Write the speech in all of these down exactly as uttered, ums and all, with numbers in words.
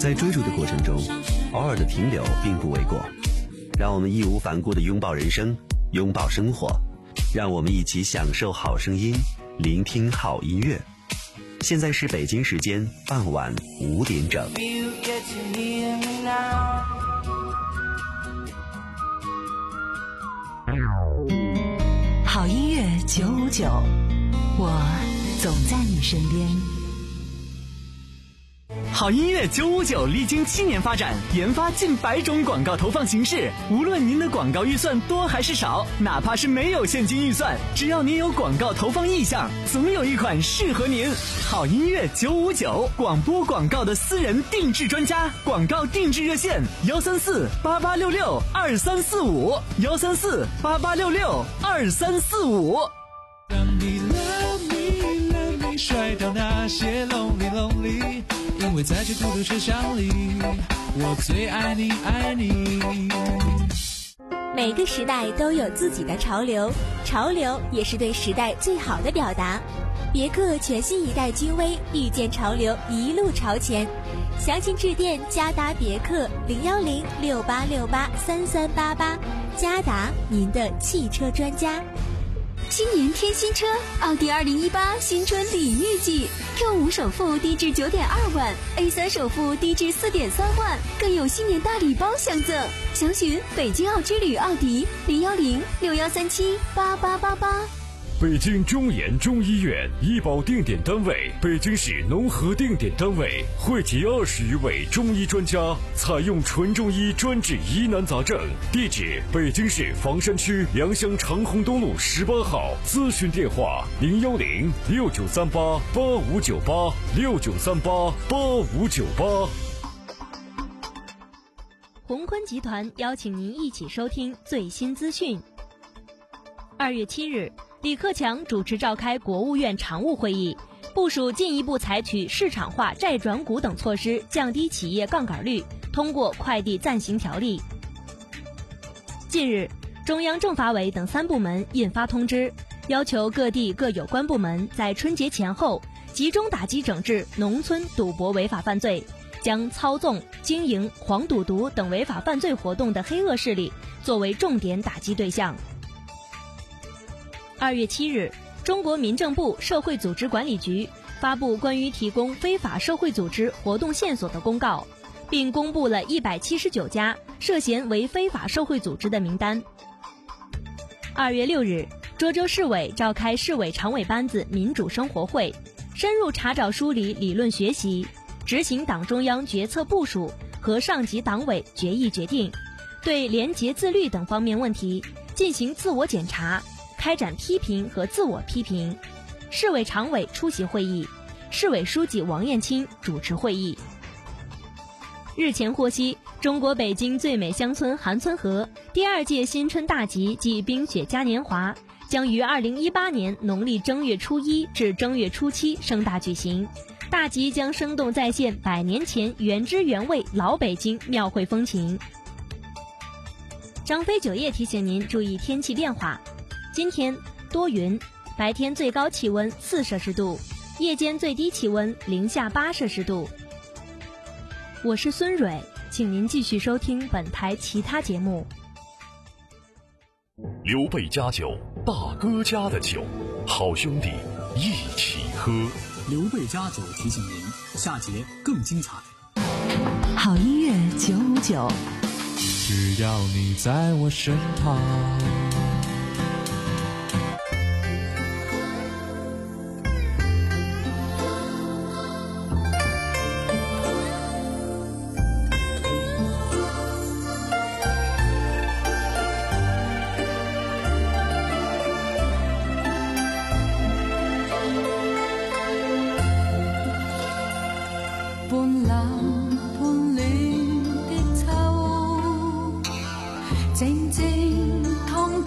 在追逐的过程中，偶尔的停留并不为过。让我们义无反顾地拥抱人生，拥抱生活，让我们一起享受好声音，聆听好音乐。现在是北京时间傍晚五点整。 好音乐九五九，我总在你身边。 好音乐九五九历经七年发展，研发近百种广告投放形式。无论您的广告预算多还是少，哪怕是没有现金预算，只要您有广告投放意向，总有一款适合您。好音乐九五九，广播广告的私人定制专家，广告定制热线幺三四八八六六二三四五幺三四八八六六二三四五。 让你 love me love me 甩掉那些 lonely lonely， 因为在这孤独车厢里，我最爱你爱你。 每个时代都有自己的潮流，潮流也是对时代最好的表达。别克全新一代君威，遇见潮流，一路朝前。详情致电嘉达别克零幺零六八六八三三八八，嘉达您的汽车专家。 新年添新车，奥迪二零一八新春礼遇季 ，Q 五首付低至九点二万 ，A 三首付低至四点三万，更有新年大礼包相赠。详询北京奥之旅奥迪零幺零六幺三七八八八八。 北京中研中医院医保定点单位，北京市农合定点单位，汇集二十余位中医专家，采用纯中医专治疑难杂症。地址：北京市房山区良乡长虹东路十八号。咨询电话：零幺零六九三八八五九八六九三八八五九八。 宏坤集团邀请您一起收听最新资讯。二月七日，李克强主持召开国务院常务会议，部署进一步采取市场化债转股等措施，降低企业杠杆率，通过快递暂行条例。近日，中央政法委等三部门印发通知，要求各地各有关部门在春节前后集中打击整治农村赌博违法犯罪，将操纵、经营黄赌毒等违法犯罪活动的黑恶势力作为重点打击对象。二月七日，中国民政部社会组织管理局发布关于提供非法社会组织活动线索的公告，并公布了一百七十九家涉嫌为非法社会组织的名单。二月六日，涿州市委召开市委常委班子民主生活会，深入查找梳理理论学习，执行党中央决策部署和上级党委决议决定，对廉洁自律等方面问题进行自我检查，开展批评和自我批评。市委常委出席会议，市委书记王艳青主持会议。日前获悉，中国北京最美乡村韩村河第二届新春大集暨冰雪嘉年华将于二零一八年农历正月初一至正月初七盛大举行。大集将生动再现百年前原汁原味老北京庙会风情。张飞酒业提醒您注意天气变化。今天多云，白天最高气温四摄氏度，夜间最低气温零下八摄氏度。我是孙蕊，请您继续收听本台其他节目。 刘备家酒，大哥家的酒，好兄弟一起喝。 刘备家酒提醒您，下节更精彩。 好音乐九五九， 只要你在我身旁。 半冷半暖的秋，靜靜同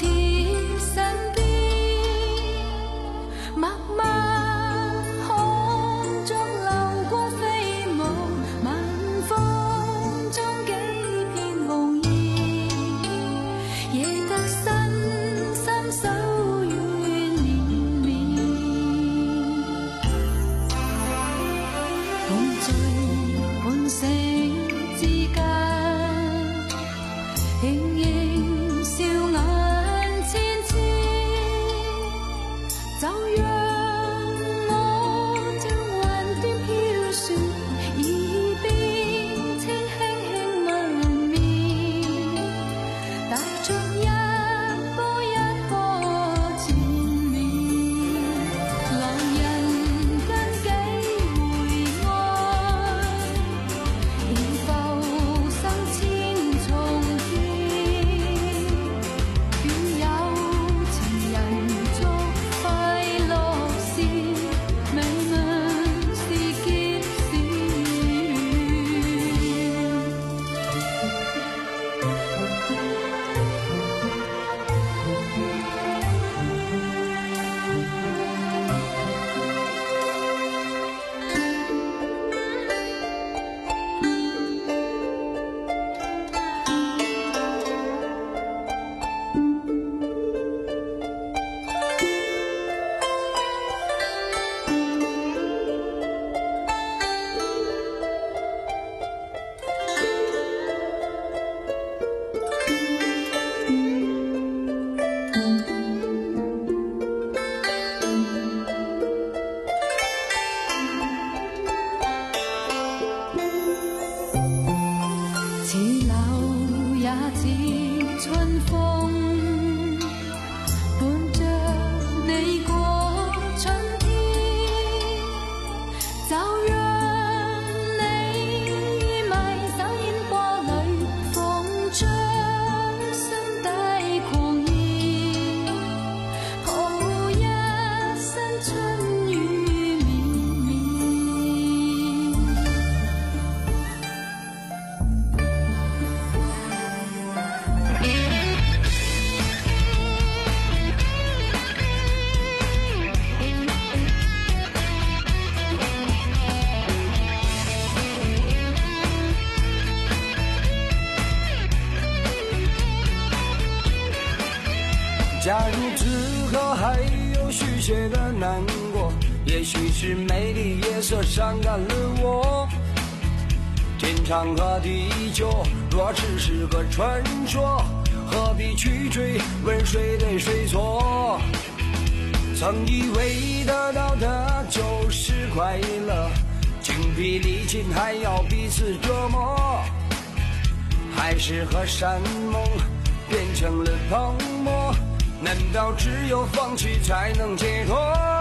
些的难过，也许是美丽夜色伤感了我。天长和地久若只是个传说，何必去追问谁对谁错。曾以为得到的就是快乐，精疲力尽还要彼此折磨，还是和山盟变成了泡沫，难道只有放弃才能解脱？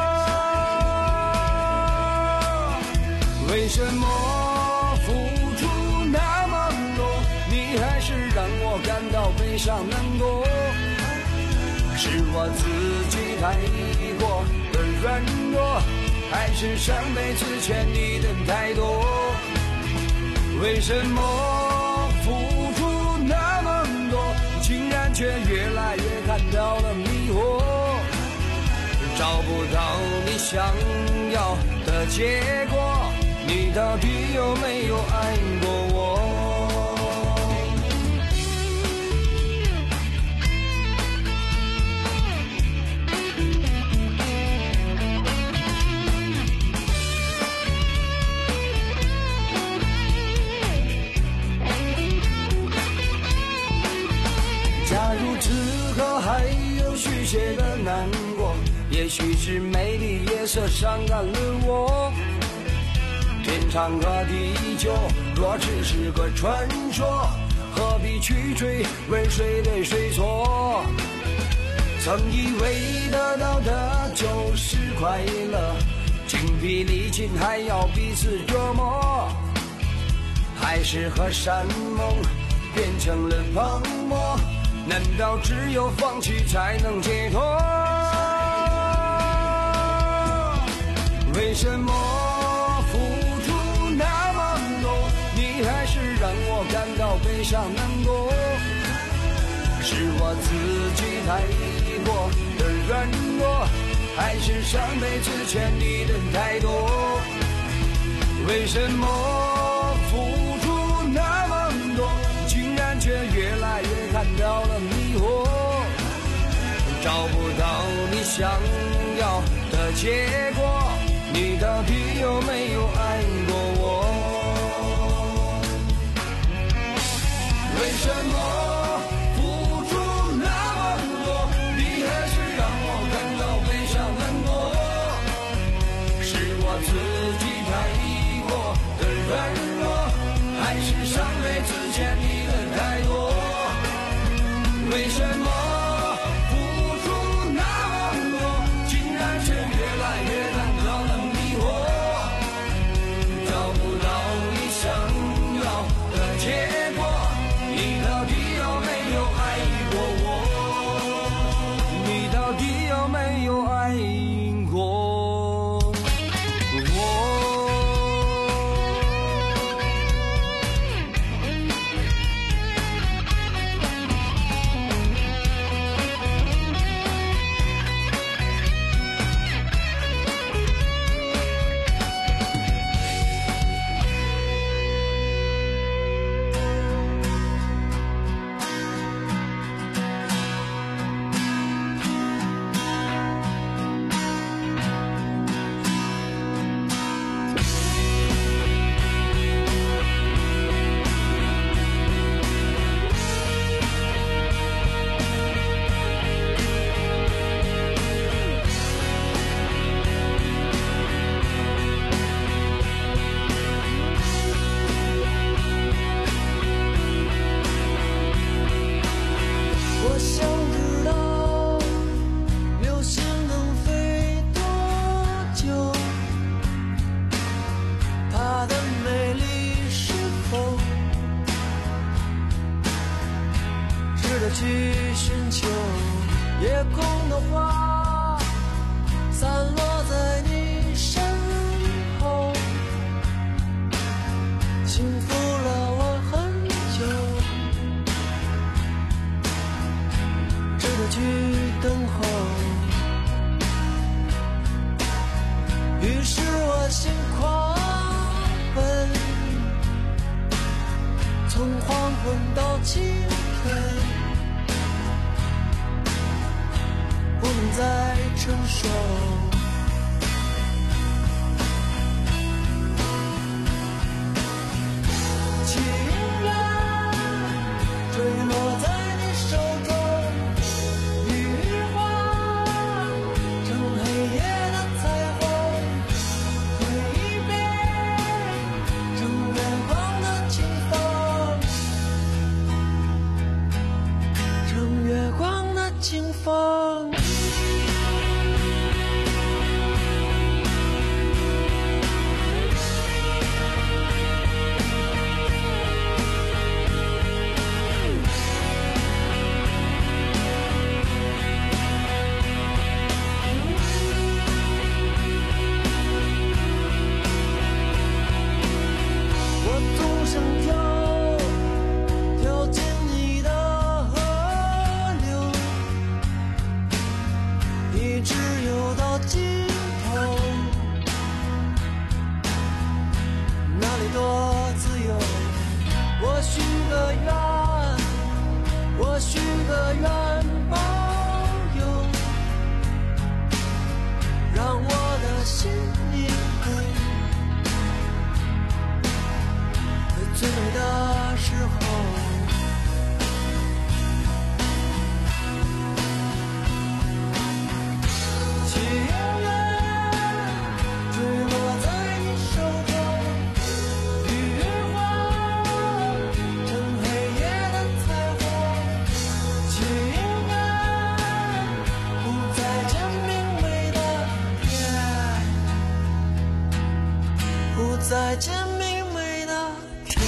为什么付出那么多，你还是让我感到悲伤难过？是我自己太过的软弱，还是上辈子欠你的太多？为什么付出那么多，竟然却越来越感到了迷惑？找不到你想要的结果，你到底有没有爱过我？假如此刻还有续写的难过，也许是美丽夜色伤感了我。天长和地久若只是个传说，何必去追问谁对谁错？曾以为得到的就是快乐，精疲力尽还要彼此折磨，还是和山盟变成了泡沫，难道只有放弃才能解脱？为什么付出那么多，你还是让我感到悲伤难过？是我自己太过的软弱，还是上辈子欠你的太多？为什么付出那么多，竟然却越来越感到了迷惑？找不到你想要的结果，你到底有没有爱过我？为什么付出那么多，你还是让我感到悲伤难过？是我自己太过的软弱，还是上辈子欠你的太多？为什么付出那么多，竟然却越来越感到了迷惑？找不到你想要的结果，你到底有没有爱过我？你到底有没有爱过我？我想知道流星能飞多久，它的美丽是否值得去寻求？夜空的花散落在你身后，幸福了我很久，值得去等候。于是我心狂奔，从黄昏到清晨，不能再成熟。情人坠落在你手中，雨花成黑夜的彩虹，挥别成远方的清风，成月光的清风。我许个愿，保佑，让我的心灵在最美的时候。情人坠落在你手中，雨花成黑夜的彩虹，情人不再见明媚的天，不再见明媚的天。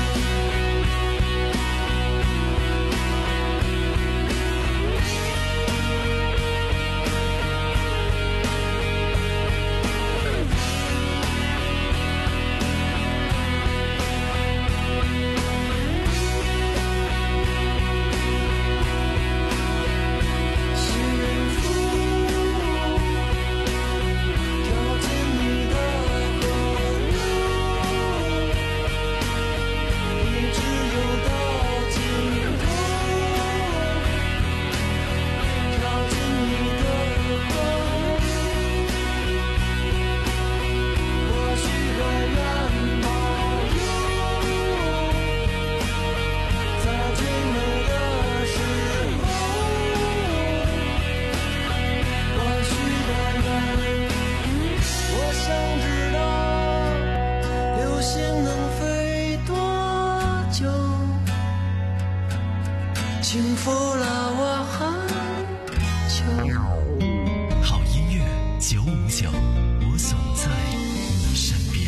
幸福了我很久。 好音乐九五九，我总在你身边。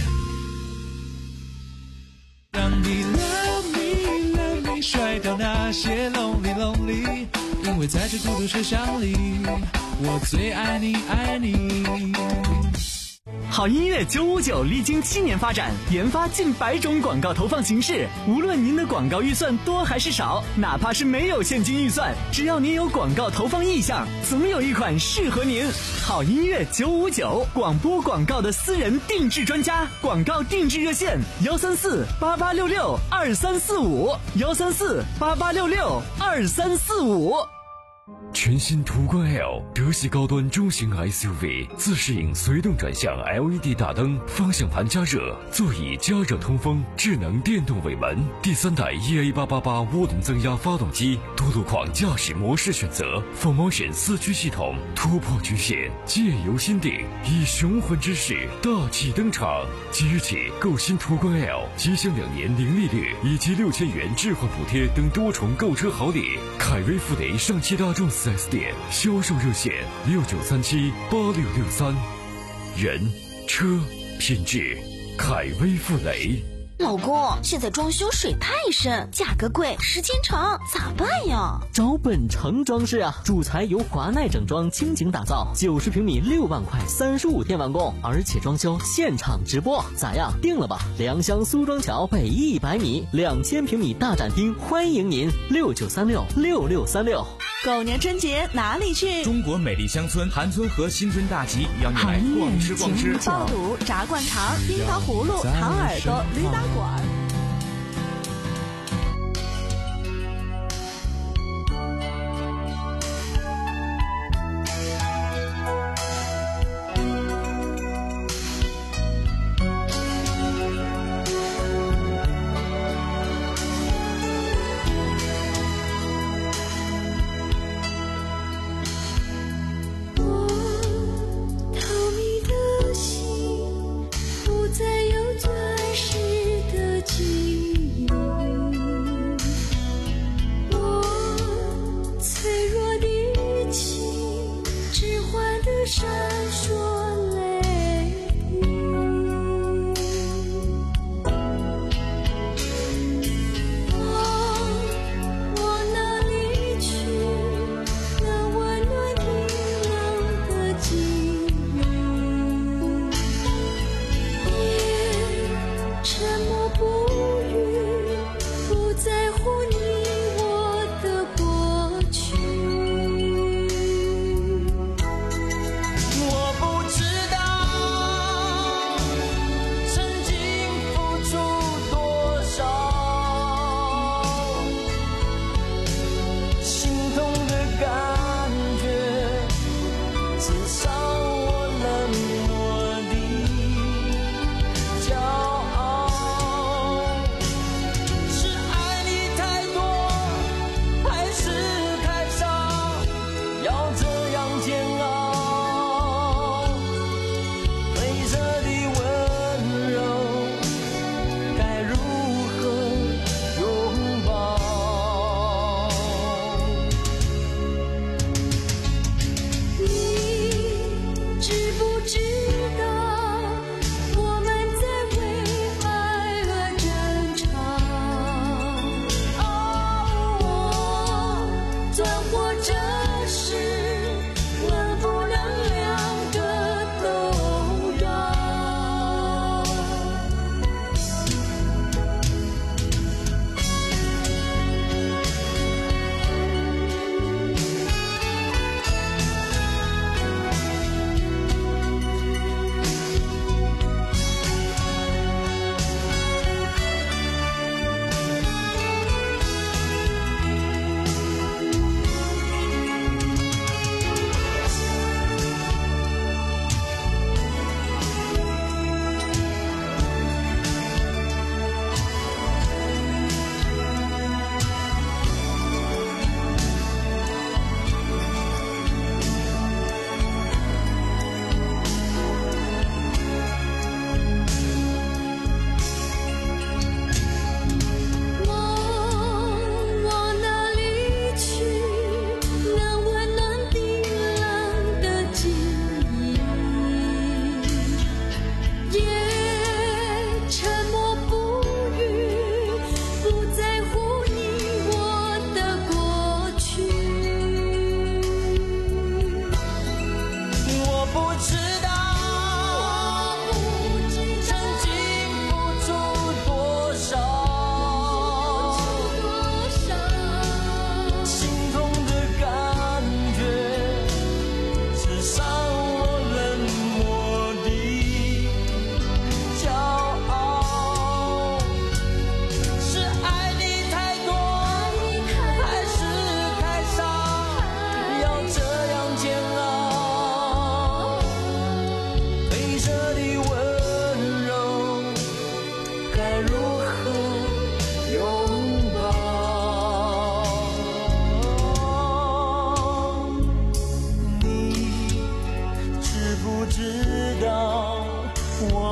让你 love me love me 甩掉那些 lonely lonely， 因为在这孤独世上里，我最爱你爱你。 好音乐九五九历经七年发展，研发近百种广告投放形式。无论您的广告预算多还是少，哪怕是没有现金预算，只要您有广告投放意向，总有一款适合您。好音乐九五九，广播广告的私人定制专家，广告定制热线幺三四八八六六二三四五幺三四八八六六二三四五。 全新途观 L 德系高端中型 S U V， 自适应随动转向 L E D 大灯，方向盘加热，座椅加热通风，智能电动尾门，第三代 E A 八八八涡轮增压发动机，多路况驾驶模式选择 ，four motion 四驱系统，突破局限，借由心定，以雄浑之势大气登场。即日起购新途观 L， 即享两年零利率以及六千元置换补贴等多重购车好礼。凯威富雷上汽大众四 S 店销售热线六九三七八六六三，人车品质，凯威富雷。 老公，现在装修水太深，价格贵，时间长，咋办呀？ 找本城装饰啊，主材由华奈整装倾情打造，九十平米六万块，三十五天完工，而且装修现场直播，咋样？定了吧？良乡苏庄桥北一百米，两千平米大展厅，欢迎您，六九三六六六三六。 狗年春节哪里去？ 中国美丽乡村韩村和新春大集，邀你来逛吃逛吃。 爆肚、炸灌肠、樱桃葫芦、糖耳朵、驴打滚。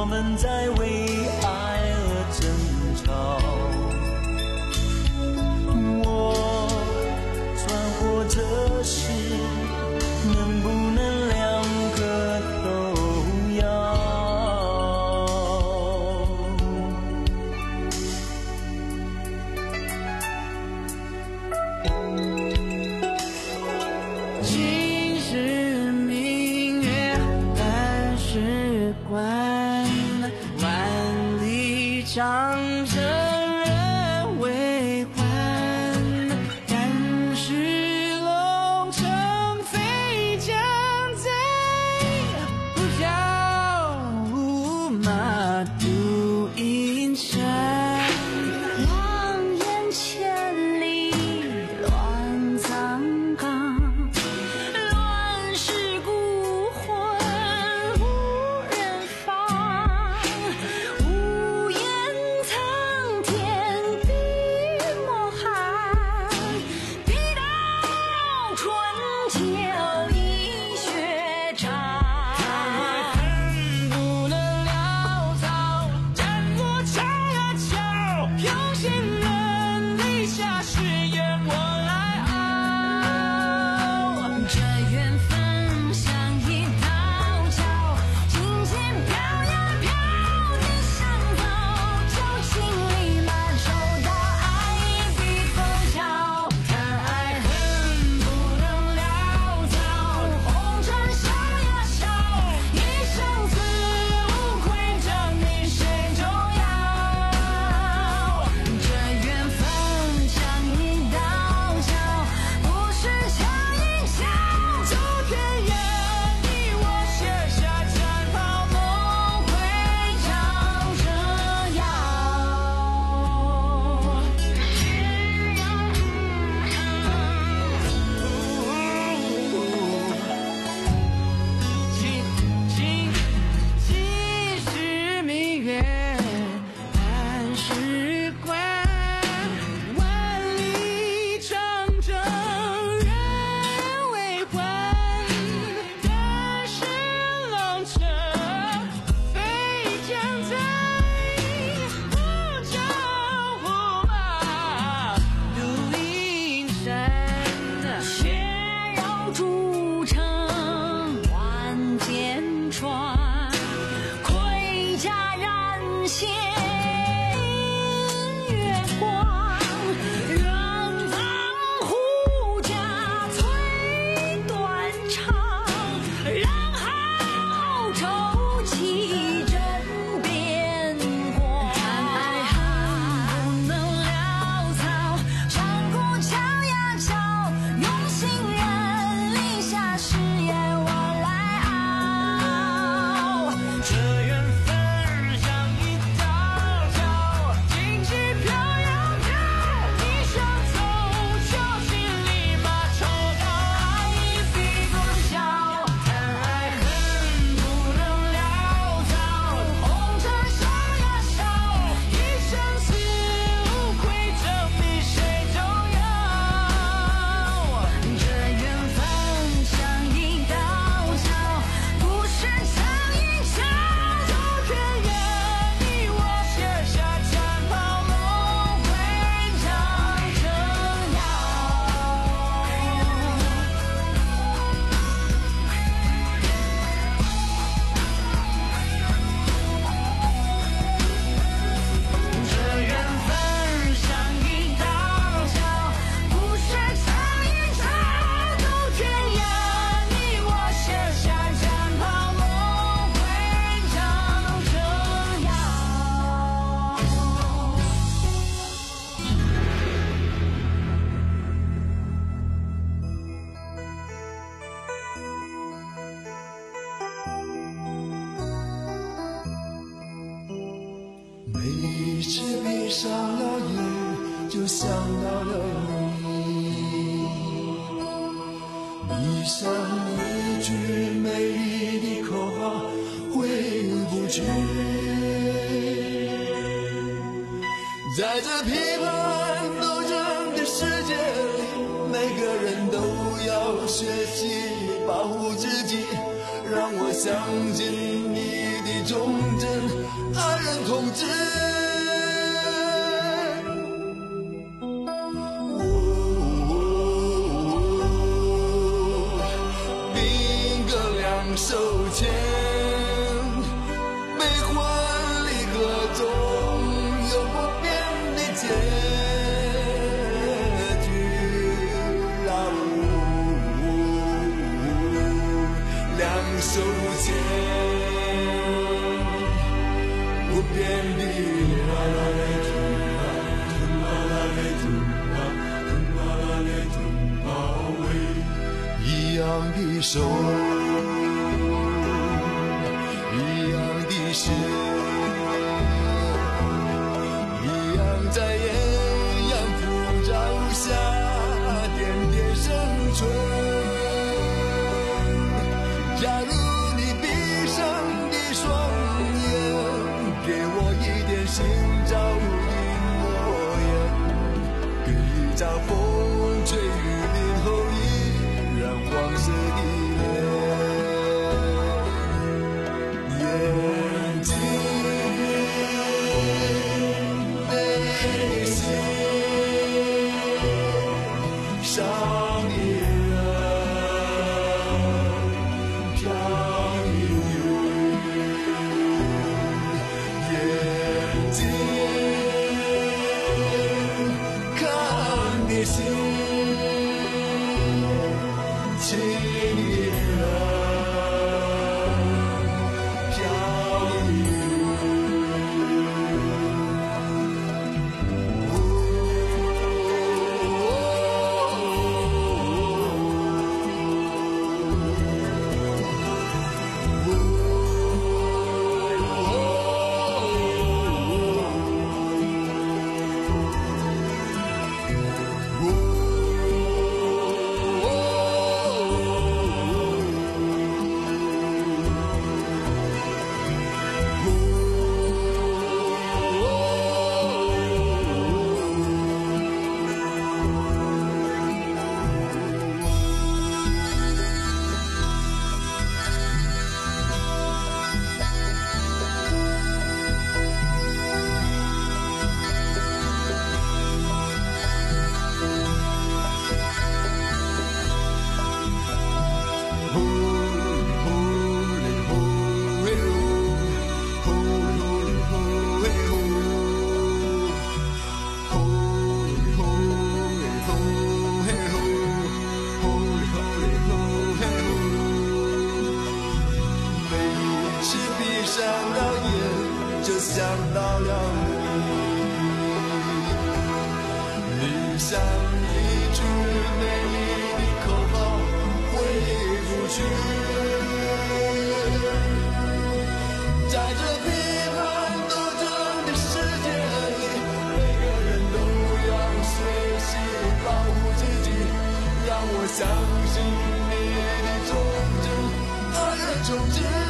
我们在为爱而争吵。我传活着时，能不能两个都要？ 今日明月半时关，万里长征人未还。但是龙城飞将在，飘舞马渡阴山。 望眼千里乱葬岗，乱世孤魂无人放。无言苍天碧墨寒，笔到春秋一血战。 恨不能潦草，战过桥呀桥，飘线人泪下誓言我来熬。 这缘分像一道桥，金线飘呀飘，你想走就请立马抽刀，爱一笔勾销。 看爱恨不能潦草，红尘笑呀笑，一生死无愧，证明谁重要。 这缘分像一道桥，不是桥一桥， 走天涯，你我写下战袍，梦回长征遥。今今今时明月半时关，万里长征人未还。但是龙城飞将在，不教胡马渡阴山。 血肉铸成万箭穿，盔甲染血月光，让藏护甲催断肠，让好抽泣枕边光。看爱恨不能潦草，战过桥呀桥，用心人立下誓言我来熬。 这缘分像一道桥，荆棘飘呀飘，你想走就请立马抽刀，爱一笔勾销。看爱恨不能潦草，红尘笑呀笑，一生死无愧，证明谁重要。 这缘分像一道桥，不是桥一桥， 走天涯，你我写下战袍，梦回长征遥。这缘分像一道桥，不是桥一桥，走天涯，你我写下战袍，梦回长征遥。 每一次闭上了眼，就想到了你，迷上一句美丽的口号，回不去。在这批判斗争的世界里，每个人都要学习保护自己，让我相信你的你忠贞，爱人同志。兵戈两手牵，悲欢离合中有不变的结局啊！两手牵，不变的一样的手，一样的心，一样在艳阳普照下点点生春。假如你闭上的双眼，给我一点心照的模样，给一张风吹雨淋后依然黄色的脸，眼睛内心少年飘逸，眼睛看你心青年飘逸。想到了你，你像一句美丽的口号挥不去，在这批判斗争的世界里，每个人都要学习保护自己，让我相信你的忠贞，爱人忠贞。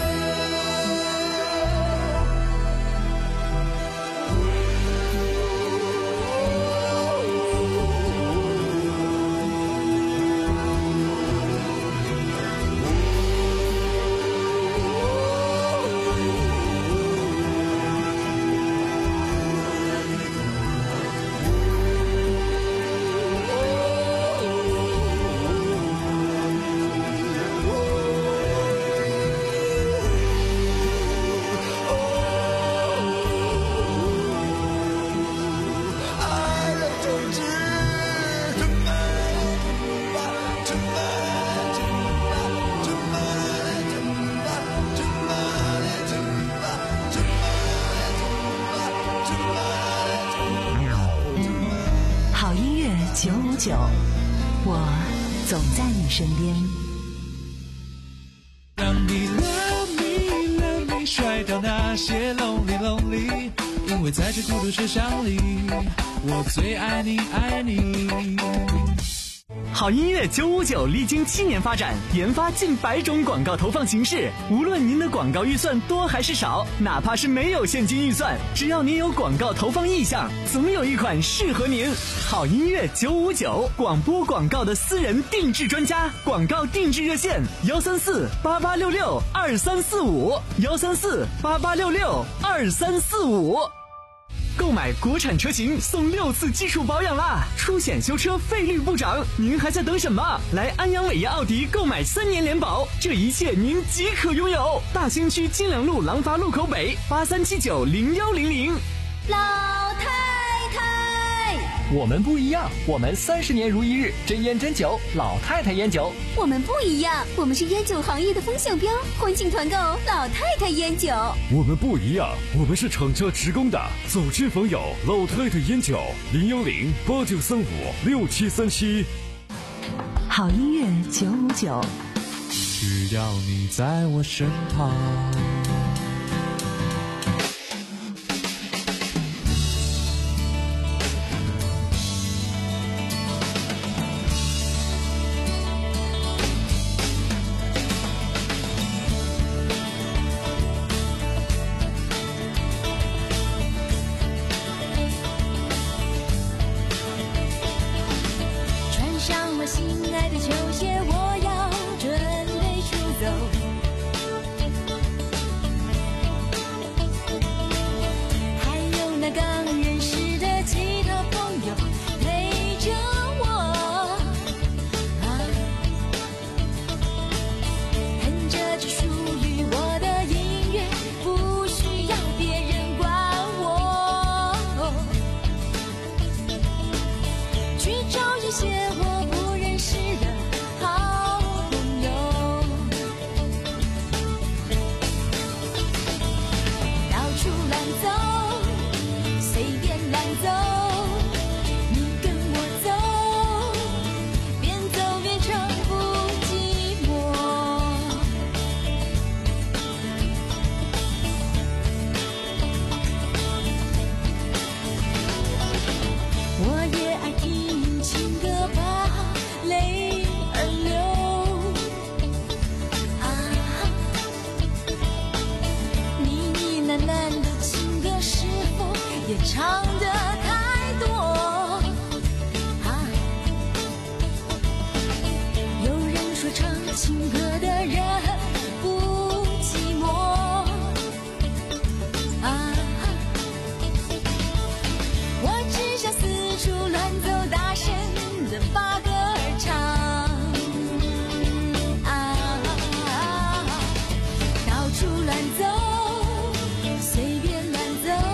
九五九，我总在你身边。 让你 love me love me 甩掉那些 lonely lonely， 因为在这孤独车厢里，我最爱你爱你。 好音乐九五九历经七年发展，研发近百种广告投放形式。无论您的广告预算多还是少，哪怕是没有现金预算，只要您有广告投放意向，总有一款适合您。好音乐九五九，广播广告的私人定制专家，广告定制热线：幺三四八八六六二三四五，幺三四八八六六二三四五。购买国产车型送六次基础保养啦，出险修车费率不涨，您还在等什么？来安阳伟业奥迪购买三年联保，这一切您即可拥有。大兴区金良路廊坊路口北八三七九零幺零零。 老太太， 我们不一样，我们三十年如一日，真烟真酒，老太太烟酒。 我们不一样，我们是烟酒行业的风向标，欢庆团购老太太烟酒。 我们不一样，我们是厂家直供的，走之访友老太太烟酒，零幺零八九三五六七三七。 好音乐九五九， 只要你在我身旁。 唱的太多啊！有人说唱情歌的人不寂寞啊！我只想四处乱走，大声的把歌儿唱啊！到处乱走，随便乱走。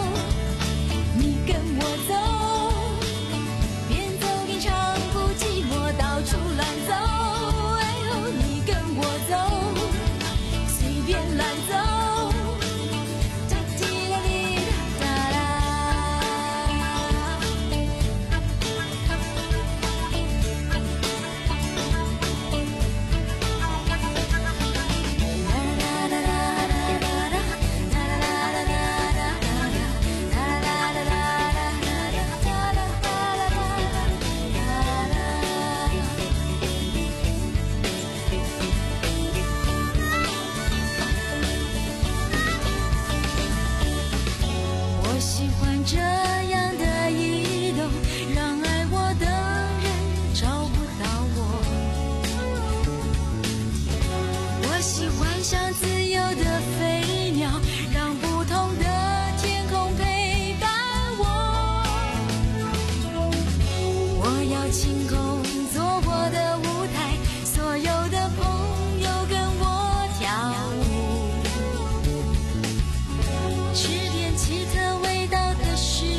是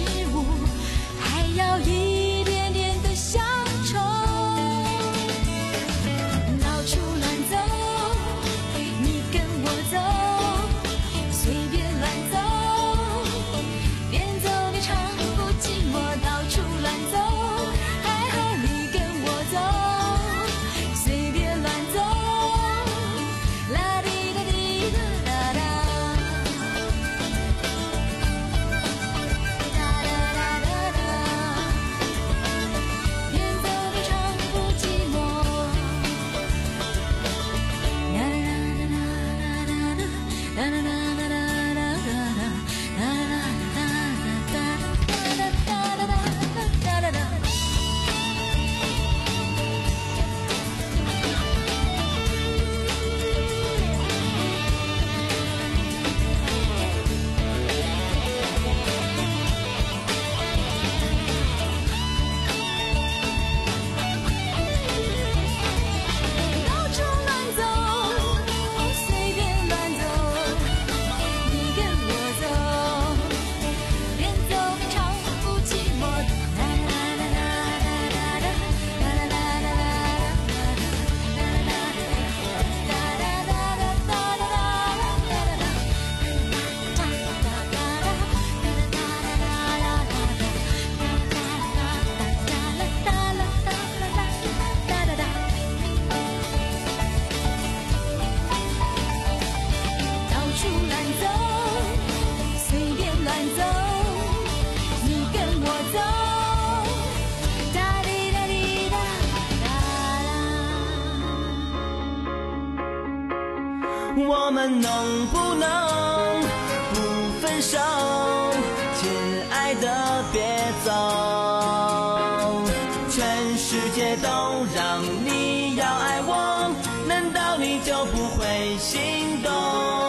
我们能不能不分手？亲爱的别走，全世界都让你要爱我，难道你就不会心动？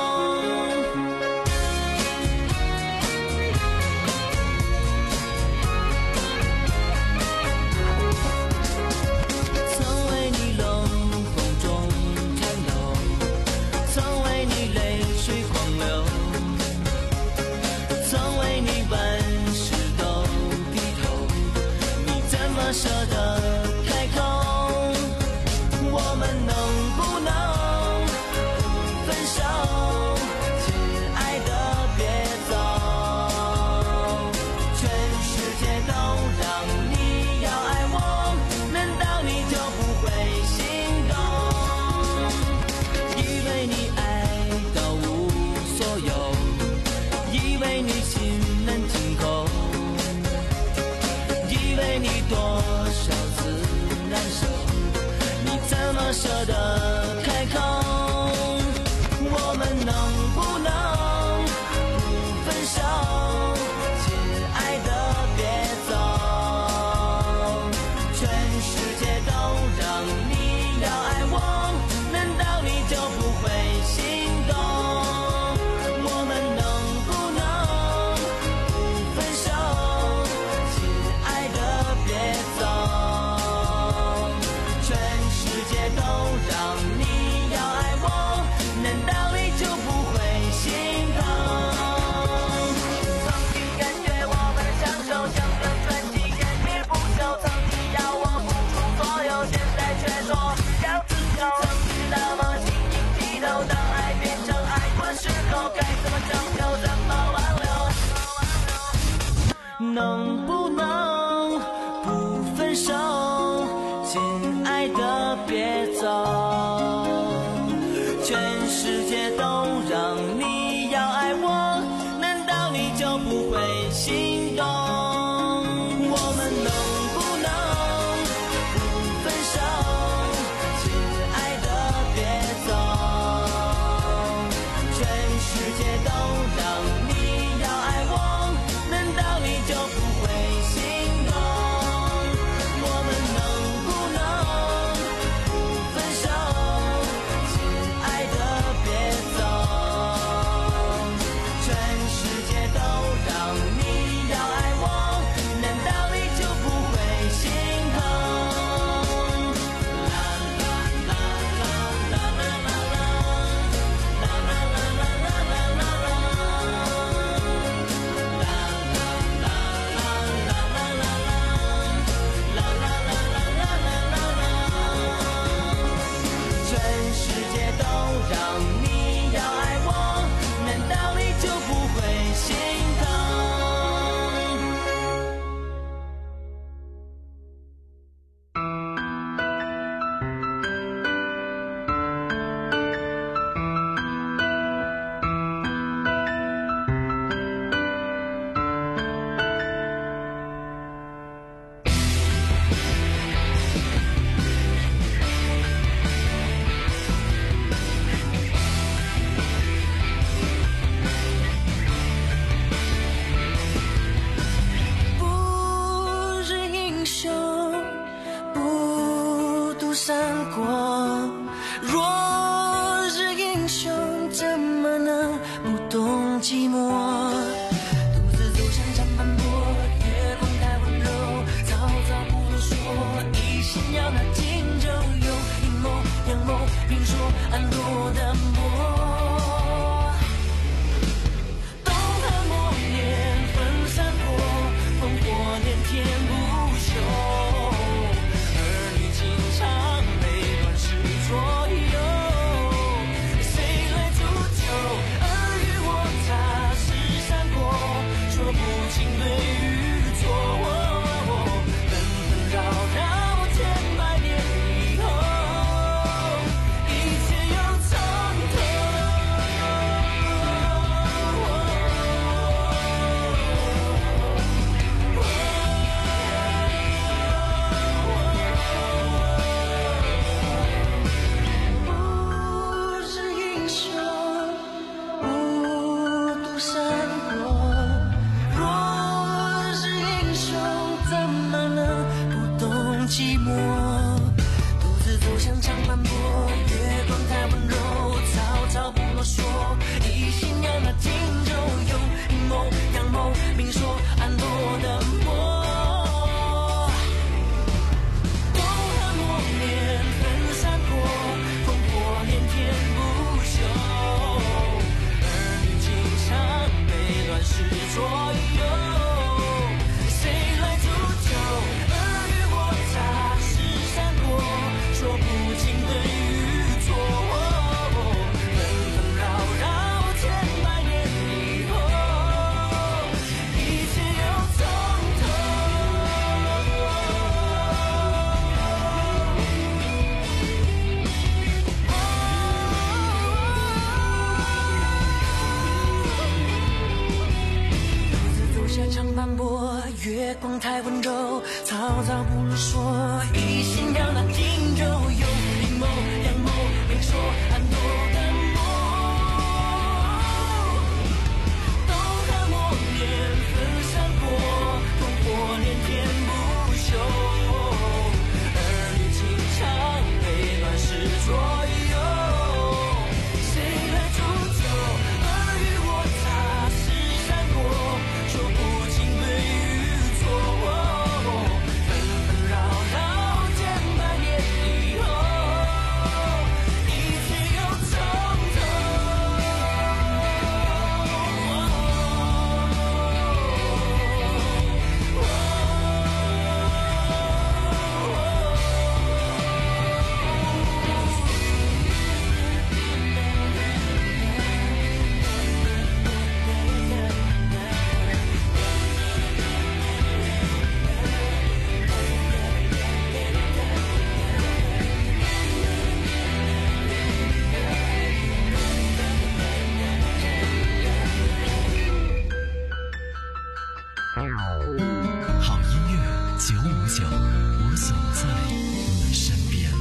舍得开口，我们能不能不分手？亲爱的别走，全世界都让你要爱我，难道你就不会心动？以为你爱到无所有，以为你心能静候，以为你多少次难受，你怎么舍得开口？我们能不能不分手？亲爱的别走，全世界都让你要爱我，难道你就不会心动？我们能不能不分手？亲爱的别走，全世界都让你要爱我，难道你就不会心动？曾经感觉我们的相守像张传奇，喋喋不休，曾经要我付出所有，现在却说要自由。曾经那么轻易低头，当爱变成爱过时候，该怎么拯救，怎么挽留？能不能不分手？亲爱的别走，全世界都让你要爱我，难道你就不会心动？我们能不能不分手？亲爱的别走，全世界都让你要爱我，难道你就不会心动？我们能不能不分手？亲爱的别走，全世界都让你要你说安多的梦，风和磨面分散过，烽火连天不休，儿女情长被乱世左右，谁来铸就尔虞我诈是闪过，说不尽的愚拙，纷纷扰扰千百年以后，一切又从头。独自走下长斑驳，月光太温柔，曹操不如说，一心让他听就有阴谋阳谋，没说安多的梦，风和磨面分散过，烽火连天不休，儿女情长被乱世左右，谁来铸就尔虞我诈是闪过，说不尽对与错，纷纷扰扰千百年以后，一切又从头。 好音乐九五九，我总在你身边。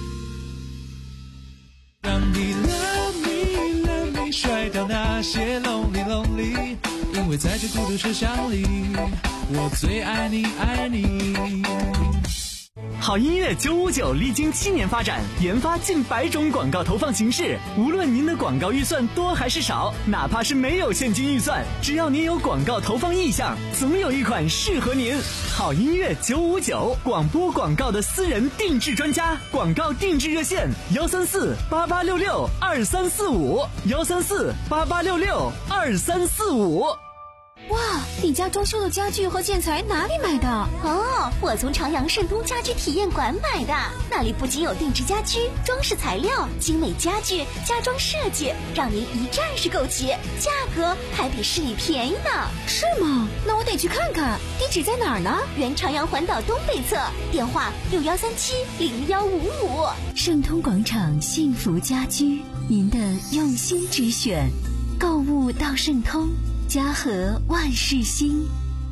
让你 love me love me 甩掉那些 lonely lonely， 因为在这孤独车厢里，我最爱你爱你。 好音乐九五九历经七年发展，研发近百种广告投放形式。无论您的广告预算多还是少，哪怕是没有现金预算，只要您有广告投放意向，总有一款适合您。好音乐九五九，广播广告的私人定制专家，广告定制热线：幺三四八八六六二三四五，幺三四八八六六二三四五。 哇，你家装修的家具和建材哪里买的？ 哦，我从朝阳盛东家居体验馆买的，那里不仅有定制家居、装饰材料、精美家具、家装设计，让您一站式购齐，价格还比市里便宜呢。 是吗？那我得去看看。地址在哪儿呢？ 原朝阳环岛东北侧，电话六幺三七零幺五五。 盛通广场幸福家居，您的用心之选，购物到盛通。家和万事兴。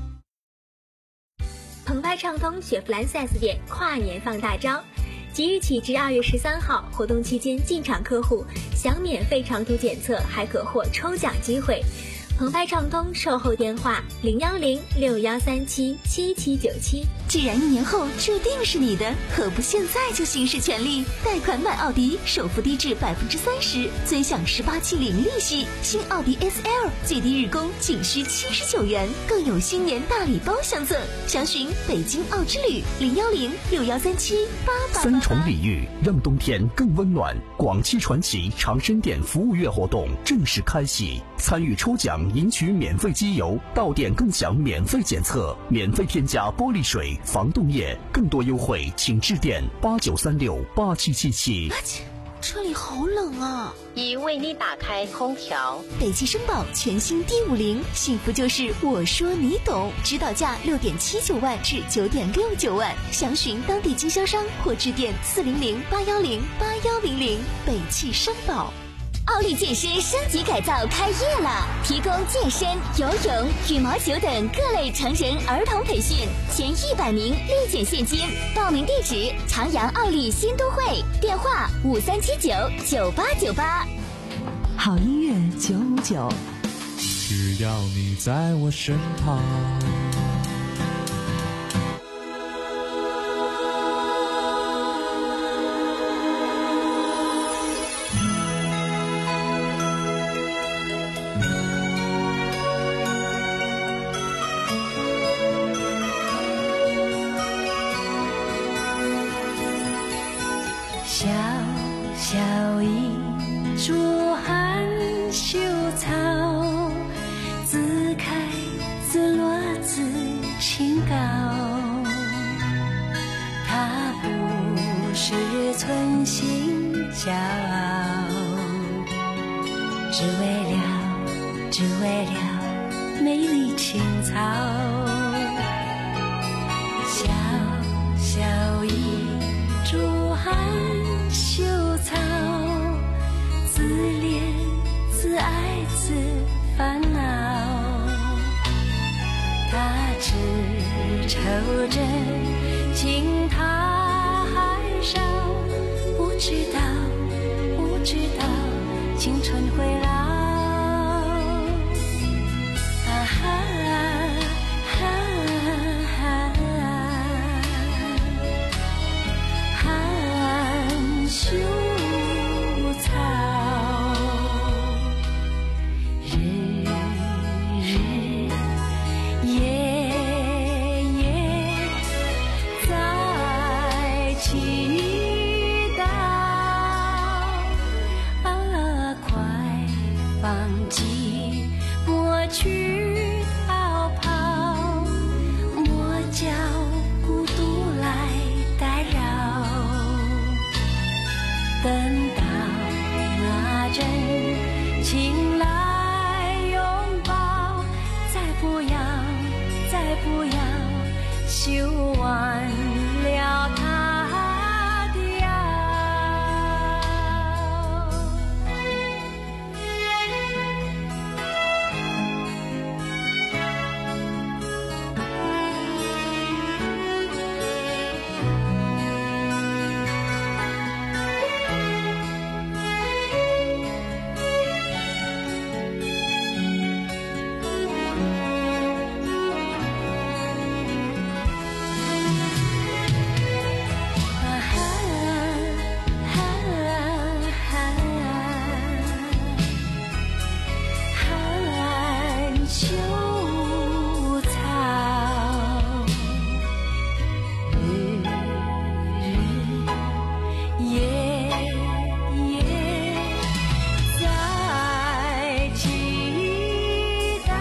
澎湃畅通雪佛兰 四 S 店跨年放大招，即日起至二月十三号，活动期间进场客户享免费长途检测，还可获抽奖机会。澎湃畅通售后电话零幺零六幺三七七七九七。 既然一年后注定是你的，何不现在就行使权利？贷款买奥迪，首付低至百分之三十，尊享十八期零利息。新奥迪 S L 最低日供仅需七十九元，更有新年大礼包相赠。详询北京奥之旅零幺零六幺三七八八八。 三重礼遇，让冬天更温暖。广汽传祺长生店服务月活动正式开启，参与抽奖赢取免费机油，到店更享免费检测，免费添加玻璃水、防冻液，更多优惠请致电八九三六八七七七。 车里好冷啊！ 已为你打开空调。 北汽绅宝全新 D 五零，幸福就是我说你懂，指导价六点七九万至九点六九万，详询当地经销商或致电四零零八幺零八幺零零。北汽绅宝。 奥利健身升级改造开业了，提供健身、游泳、羽毛球等各类成人儿童培训，前一百名立减现金。报名地址：长阳奥利新都会，电话五三七九九八九八。 好音乐九五九， 只要你在我身旁。 一株含羞草，自开自落自清高。它不是存心骄傲，只为了，只为了美丽青草。小小一株含羞草，自怜自爱自烦恼。它只抽着青苔海上，不知道，不知道青春会老。啊哈哈哈，含羞草，日日夜夜在祈祷。啊，快放弃莫去逃跑，莫叫孤独来打扰。等到那阵情来拥抱，再不要，再不要修完了它的药。含羞草，日日夜夜在祈祷。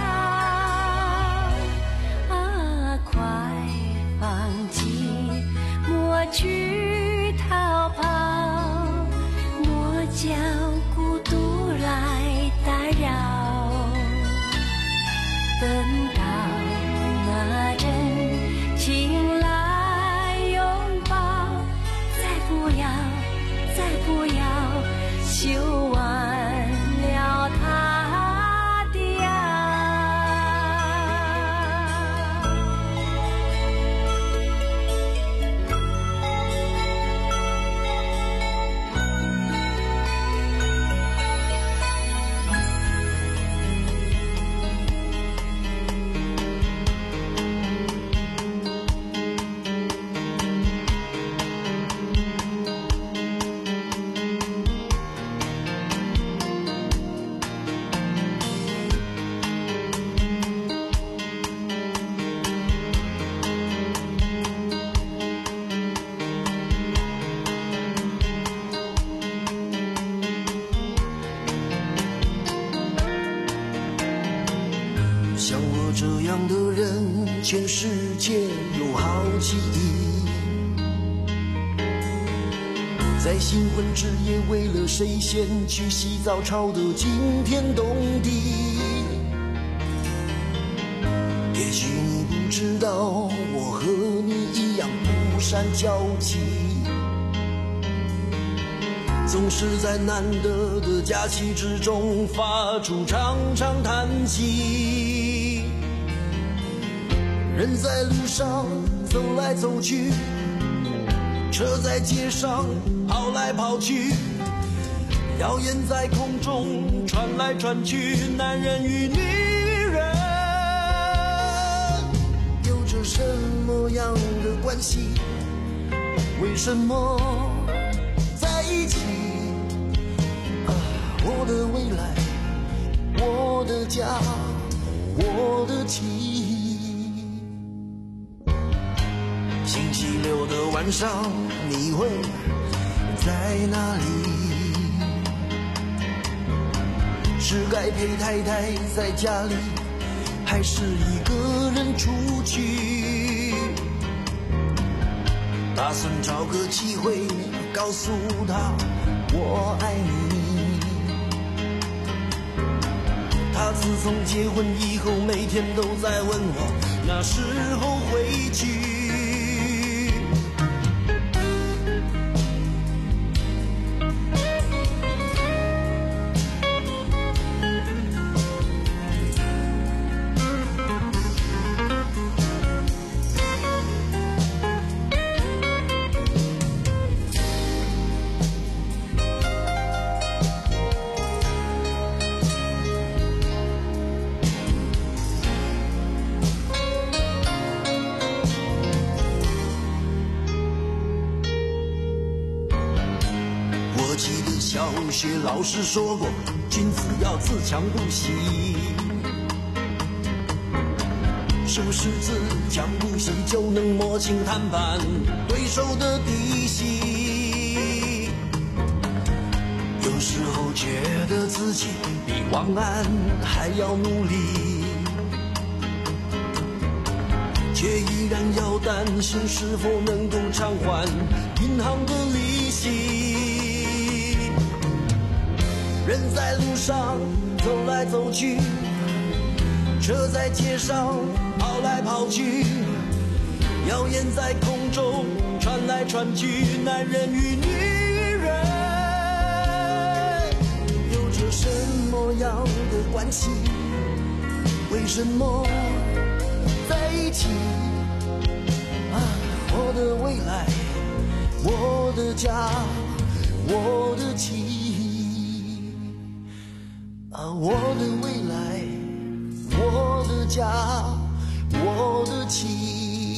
啊，快放弃莫去逃跑，莫叫孤独来打扰。等到那阵情来拥抱，再不要，再不要修完了它的药。 像我这样的人，全世界有好几亿，在新婚之夜为了谁先去洗澡吵得惊天动地。也许你不知道，我和你一样不善交际，总是在难得的假期之中发出长长叹息。人在路上走来走去，车在街上跑来跑去，谣言在空中传来传去，男人与女人有着什么样的关系？为什么在一起？啊，我的未来，我的家，我的妻。星期六的晚上，你会在哪里？ 是该陪太太在家里，还是一个人出去？打算找个机会告诉他我爱你。他自从结婚以后，每天都在问我那时候回去。小学老师说过，君子要自强不息。是不是自强不息就能摸清谈判对手的底细？有时候觉得自己比王安还要努力，却依然要担心是否能够偿还银行的利息。人在路上走来走去，车在街上跑来跑去，谣言在空中传来传去，男人与女人有着什么样的关系？为什么在一起？啊，我的未来，我的家，我的妻。啊，我的未来，我的家，我的妻。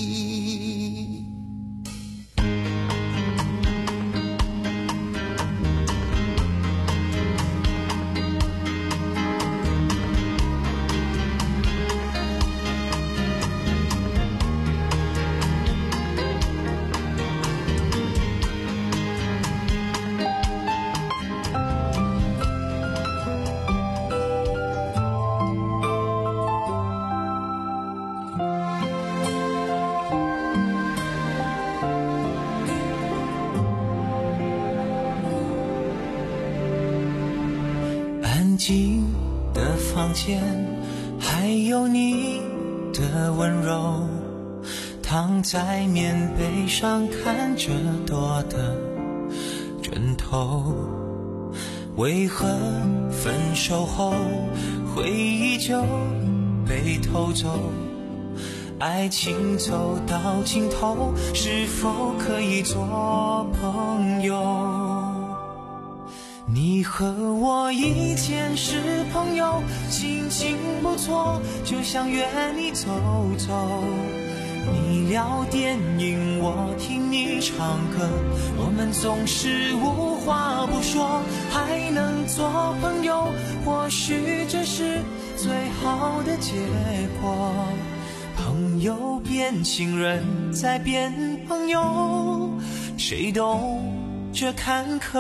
安静的房间，还有你的温柔，躺在棉被上看着多的枕头。为何分手后回忆就被偷走？爱情走到尽头，是否可以做朋友？你和我以前是朋友，心情不错，就想约你走走。你聊电影，我听你唱歌，我们总是无话不说，还能做朋友，或许这是最好的结果。朋友变情人，再变朋友，谁懂这坎坷？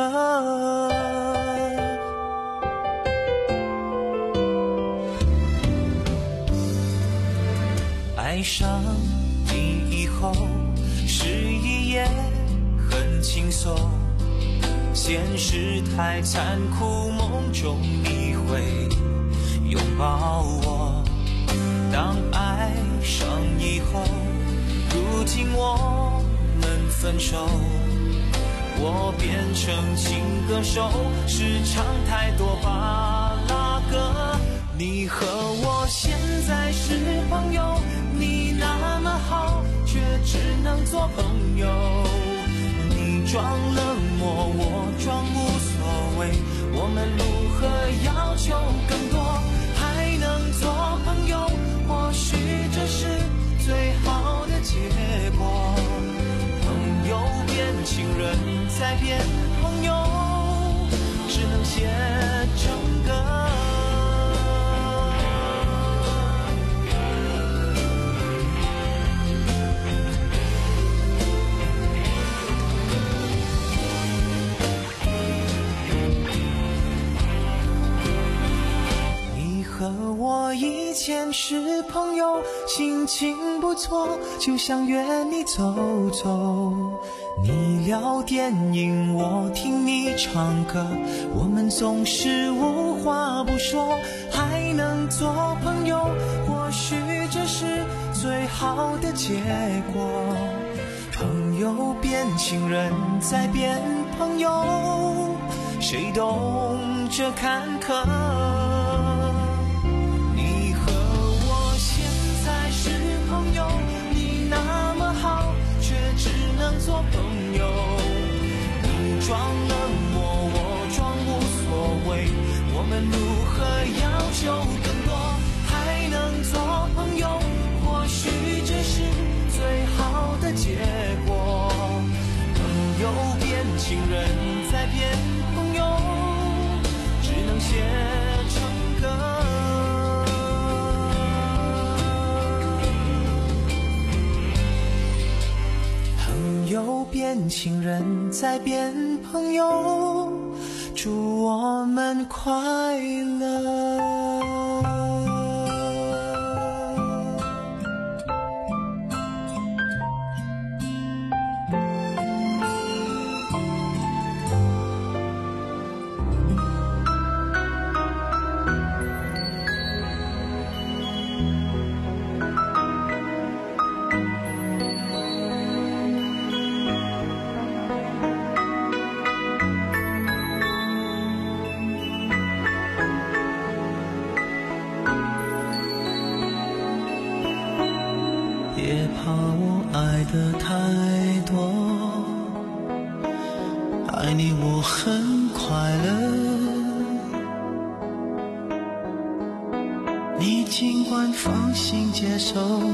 爱上你以后，失忆也很轻松，现实太残酷，梦中你会拥抱我。当爱上以后，如今我们分手，我变成情歌手，时常太多巴拉歌。你和我现在是朋友，你那么好，却只能做朋友。你装冷漠，我装无所谓，我们如何要求更多？还能做朋友，或许这是最好的结果。朋友变情人，再变朋友，只能写成歌。 是朋友，心情不错就想约你走走。你聊电影，我听你唱歌，我们总是无话不说，还能做朋友，或许这是最好的结果。朋友变情人，再变朋友，谁懂这坎坷？你和我现在是朋友，你那么好，却只能做朋友。你装冷漠，我装无所谓，我们如何要求更多？还能做朋友，或许这是最好的结果。朋友变情人，再变朋友，只能写成歌。朋友变情人，再变朋友，祝我们快乐。别怕我爱得太多，爱你我很快乐，你尽管放心接受。